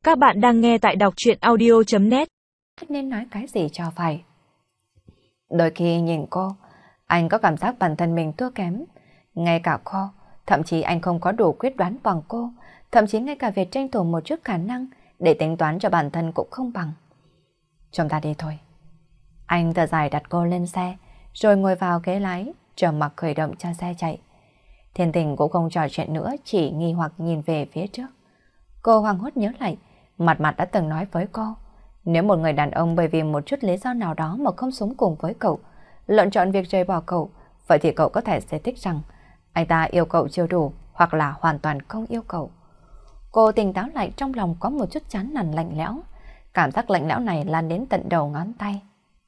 Các bạn đang nghe tại đọc truyện audio.net. Nên nói cái gì cho phải. Đôi khi nhìn cô, anh có cảm giác bản thân mình thua kém. Ngay cả cô, thậm chí anh không có đủ quyết đoán bằng cô, thậm chí ngay cả việc tranh thủ một chút khả năng để tính toán cho bản thân cũng không bằng. Chúng ta đi thôi. Anh thở dài đặt cô lên xe, rồi ngồi vào ghế lái, trầm mặc khởi động cho xe chạy. Thiên Tình cũng không trò chuyện nữa, chỉ nghi hoặc nhìn về phía trước. Cô hoảng hốt nhớ lại, Mặt Mặt đã từng nói với cô, nếu một người đàn ông bởi vì một chút lý do nào đó mà không sống cùng với cậu, lựa chọn việc rời bỏ cậu, vậy thì cậu có thể giải thích rằng anh ta yêu cậu chưa đủ hoặc là hoàn toàn không yêu cậu. Cô tỉnh táo lại, trong lòng có một chút chán nản lạnh lẽo. Cảm giác lạnh lẽo này lan đến tận đầu ngón tay.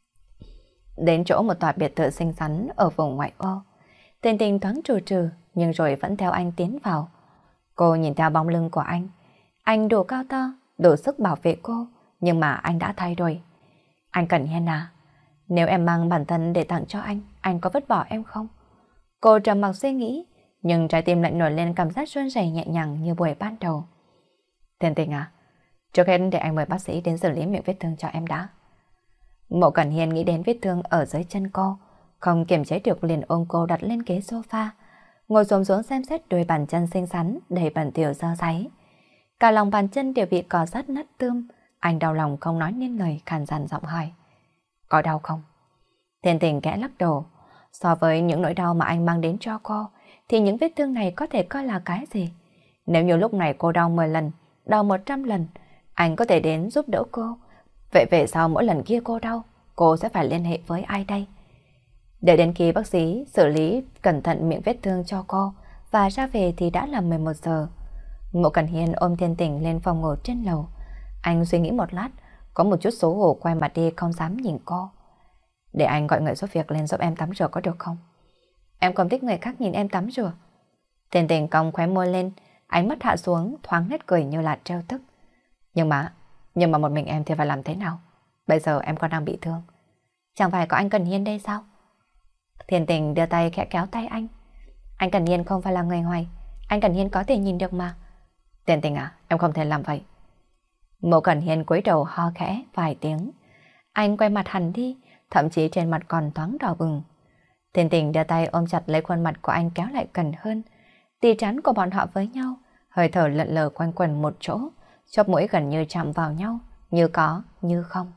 Đến chỗ một tòa biệt thự xinh xắn ở vùng ngoại ô, Tình Tình thoáng trừ trừ nhưng rồi vẫn theo anh tiến vào. Cô nhìn theo bóng lưng của anh đủ cao to, đủ sức bảo vệ cô, nhưng mà anh đã thay đổi. Anh Cẩn Hiên à, nếu em mang bản thân để tặng cho anh có vứt bỏ em không? Cô trầm mặc suy nghĩ, nhưng trái tim lại nổi lên cảm giác run rẩy nhẹ nhàng như buổi ban đầu. Thiên Tình à, trước hết để anh mời bác sĩ đến xử lý miệng vết thương cho em đã. Mộ Cẩn Hiên nghĩ đến vết thương ở dưới chân cô, không kiềm chế được liền ôm cô đặt lên ghế sofa, ngồi xổm xuống xem xét đôi bàn chân xinh xắn đầy bẩn thỉu dơ dáy. Cả lòng bàn chân đều bị cò sát nát tươm, anh đau lòng không nói nên lời, khàn dằn giọng hỏi. Có đau không? Thiên Tình kẽ lắc đầu. So với những nỗi đau mà anh mang đến cho cô, thì những vết thương này có thể coi là cái gì? Nếu như lúc này cô đau 10 lần, đau 100 lần, anh có thể đến giúp đỡ cô. Vậy về sau mỗi lần kia cô đau, cô sẽ phải liên hệ với ai đây? Để đến khi bác sĩ xử lý cẩn thận miệng vết thương cho cô và ra về thì đã là 11 giờ. Mộ Cẩn Hiên ôm Thiên Tình lên phòng ngủ trên lầu. Anh suy nghĩ một lát, có một chút xấu hổ quay mặt đi không dám nhìn cô. Để anh gọi người giúp việc lên giúp em tắm rửa có được không? Em không thích người khác nhìn em tắm rửa. Thiên Tình cong khóe môi lên, ánh mắt hạ xuống, thoáng nét cười như là trêu tức. Nhưng mà một mình em thì phải làm thế nào? Bây giờ em còn đang bị thương. Chẳng phải có anh Cẩn Hiên đây sao? Thiên Tình đưa tay khẽ kéo tay anh. Anh Cẩn Hiên không phải là người ngoài, anh Cẩn Hiên có thể nhìn được mà. Thiên Tình à, em không thể làm vậy. Mộ Cẩn Hiên cúi đầu ho khẽ vài tiếng. Anh quay mặt hẳn đi, thậm chí trên mặt còn thoáng đỏ bừng. Thiên Tình đưa tay ôm chặt lấy khuôn mặt của anh kéo lại gần hơn. Tì trán của bọn họ với nhau, hơi thở lợn lờ quanh quẩn một chỗ, chóp mũi gần như chạm vào nhau, như có, như không.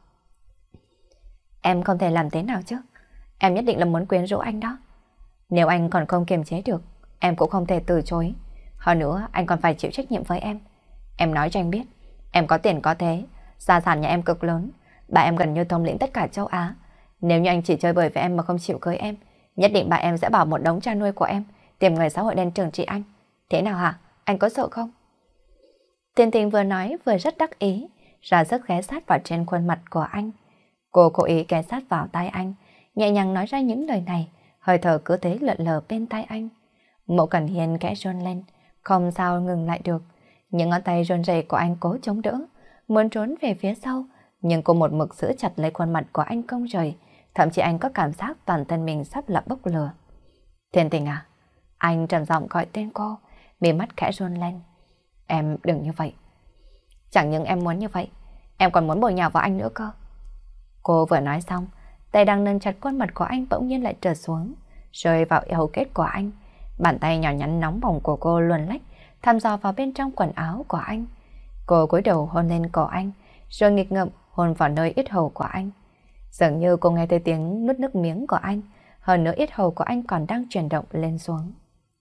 Em không thể làm thế nào chứ? Em nhất định là muốn quyến rũ anh đó. Nếu anh còn không kiềm chế được, em cũng không thể từ chối. Hơn nữa, anh còn phải chịu trách nhiệm với em. Em nói cho anh biết, em có tiền có thế, gia sản nhà em cực lớn, bà em gần như thống lĩnh tất cả châu Á. Nếu như anh chỉ chơi bời với em mà không chịu cưới em, nhất định bà em sẽ bảo một đống cha nuôi của em tìm người xã hội đen trừng trị anh. Thế nào hả? Anh có sợ không? Thiên Tình vừa nói vừa rất đắc ý, ra sức ghé sát vào trên khuôn mặt của anh. Cô cố ý ghé sát vào tai anh, nhẹ nhàng nói ra những lời này, hơi thở cứ thế lượn lờ bên tai anh. Mộ Cẩn Hiên khẽ run lên, không sao ngừng lại được. Những ngón tay run rẩy của anh cố chống đỡ, muốn trốn về phía sau, nhưng cô một mực giữ chặt lấy khuôn mặt của anh không rời, thậm chí anh có cảm giác toàn thân mình sắp là bốc lửa. Thiên Tình à, anh trầm giọng gọi tên cô, mí mắt khẽ run lên. Em đừng như vậy. Chẳng những em muốn như vậy, em còn muốn bồi nhào vào anh nữa cơ. Cô vừa nói xong, tay đang nâng chặt khuôn mặt của anh bỗng nhiên lại trượt xuống, rơi vào hầu kết của anh. Bàn tay nhỏ nhắn nóng bỏng của cô luồn lách, thăm dò vào bên trong quần áo của anh. Cô cúi đầu hôn lên cổ anh, rồi nghịch ngợm hôn vào nơi yết hầu của anh. Dường như cô nghe thấy tiếng nuốt nước miếng của anh, hơn nữa yết hầu của anh còn đang chuyển động lên xuống.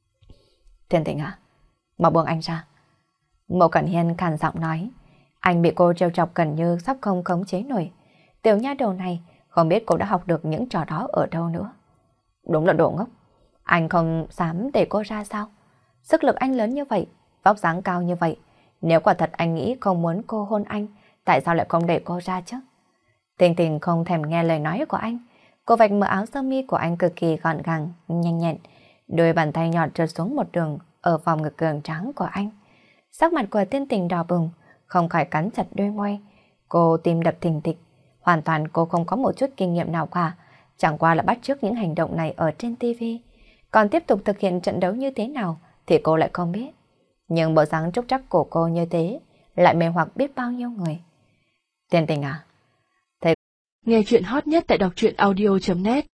Thiên Tình à, mau buông anh ra. Mộ Cẩn Hiên khàn giọng nói. Anh bị cô trêu chọc gần như sắp không khống chế nổi. Tiểu nha đầu này không biết cô đã học được những trò đó ở đâu nữa. Đúng là đồ ngốc. Anh không dám để cô ra sao? Sức lực anh lớn như vậy, vóc dáng cao như vậy. Nếu quả thật anh nghĩ không muốn cô hôn anh, tại sao lại không để cô ra chứ? Tình Tình không thèm nghe lời nói của anh. Cô vạch mở áo sơ mi của anh cực kỳ gọn gàng, nhanh nhẹn. Đôi bàn tay nhỏ trượt xuống một đường ở vòng ngực cường trắng của anh. Sắc mặt của Thiên Tình đỏ bừng, không khỏi cắn chặt đôi môi. Cô tim đập thình thịch. Hoàn toàn cô không có một chút kinh nghiệm nào cả, chẳng qua là bắt chước những hành động này ở trên TV. Còn tiếp tục thực hiện trận đấu như thế nào thì cô lại không biết. Nhưng bộ dáng trúc trắc của cô như thế lại mê hoặc biết bao nhiêu người. Tiền Tình à? Nghe chuyện hot nhất tại đọc truyện audio.net